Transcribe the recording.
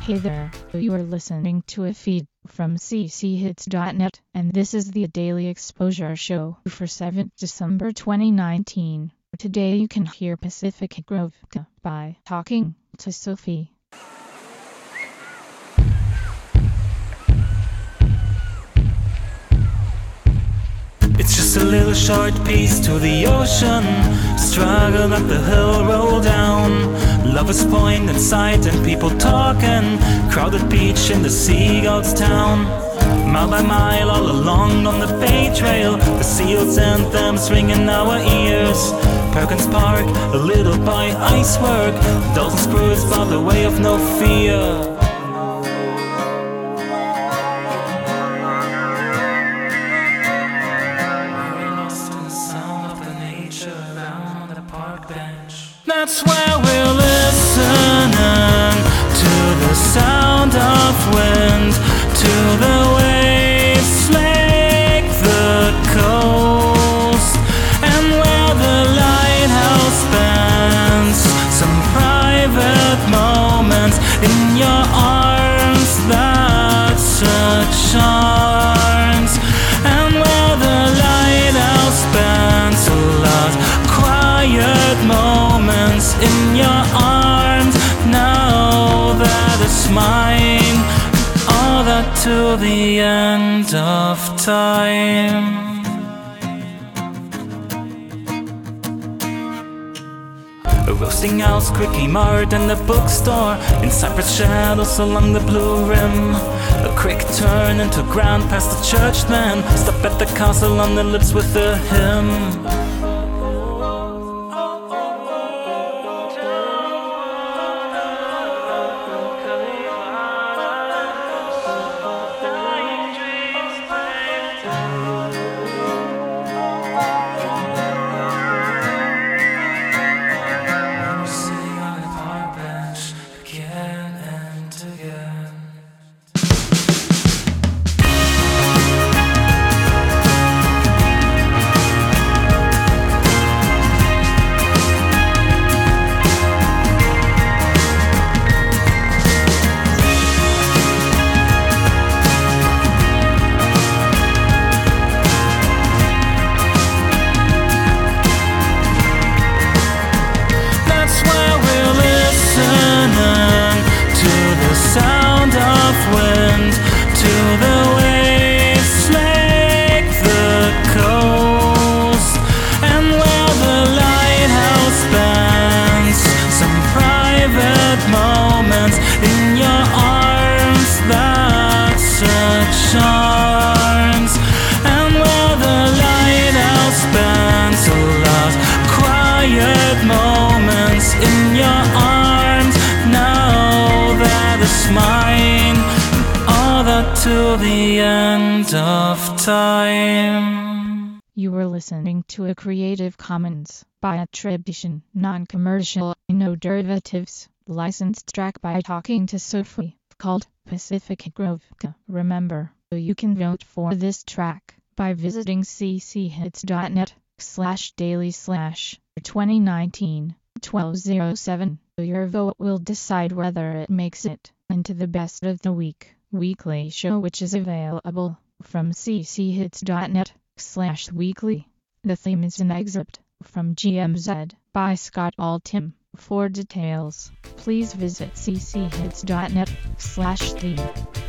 Hey there, you are listening to a feed from cchits.net, and this is the Daily Exposure Show for 7th December 2019. Today you can hear Pacific Grove by Talking to Sophie. It's just a little short piece to the ocean. Struggle up the hill, roll down. Lovers Point in sight and people talking. Crowded beach in the seagulls town. Mile by mile all along on the bay trail. The seals' anthems ring in our ears. Perkins Park, a little by icework. Dawson Spruce by the way of no fear. That's where we're listening to the sound of wind, to the waves slake the coast, and where the lighthouse bends some private moments in your arms that such charms, and where the lighthouse bends a lot quiet moments in your arms. Now that it's mine, all that to the end of time. A roasting owl's creaky mart and the bookstore in cypress shadows along the blue rim. A quick turn into ground past the churchman. Stop at the castle on the lips with a hymn. Sound of wind, to the waves slake the coast, and where the lighthouse bends some private moments in your arms that such charms, and where the lighthouse bends a lot quiet moments in your arms. Now that it's mine, all that to the end of time. You were listening to a Creative Commons by attribution, non-commercial, no derivatives, licensed track by Talking to Sophie, called Pacific Grove. Remember, you can vote for this track by visiting cchits.net/daily/2019-1207. Your vote will decide whether it makes it into the Best of the Week weekly show, which is available from cchits.net/weekly. The theme is an excerpt from GMZ by Scott Altham. For details, please visit cchits.net/theme.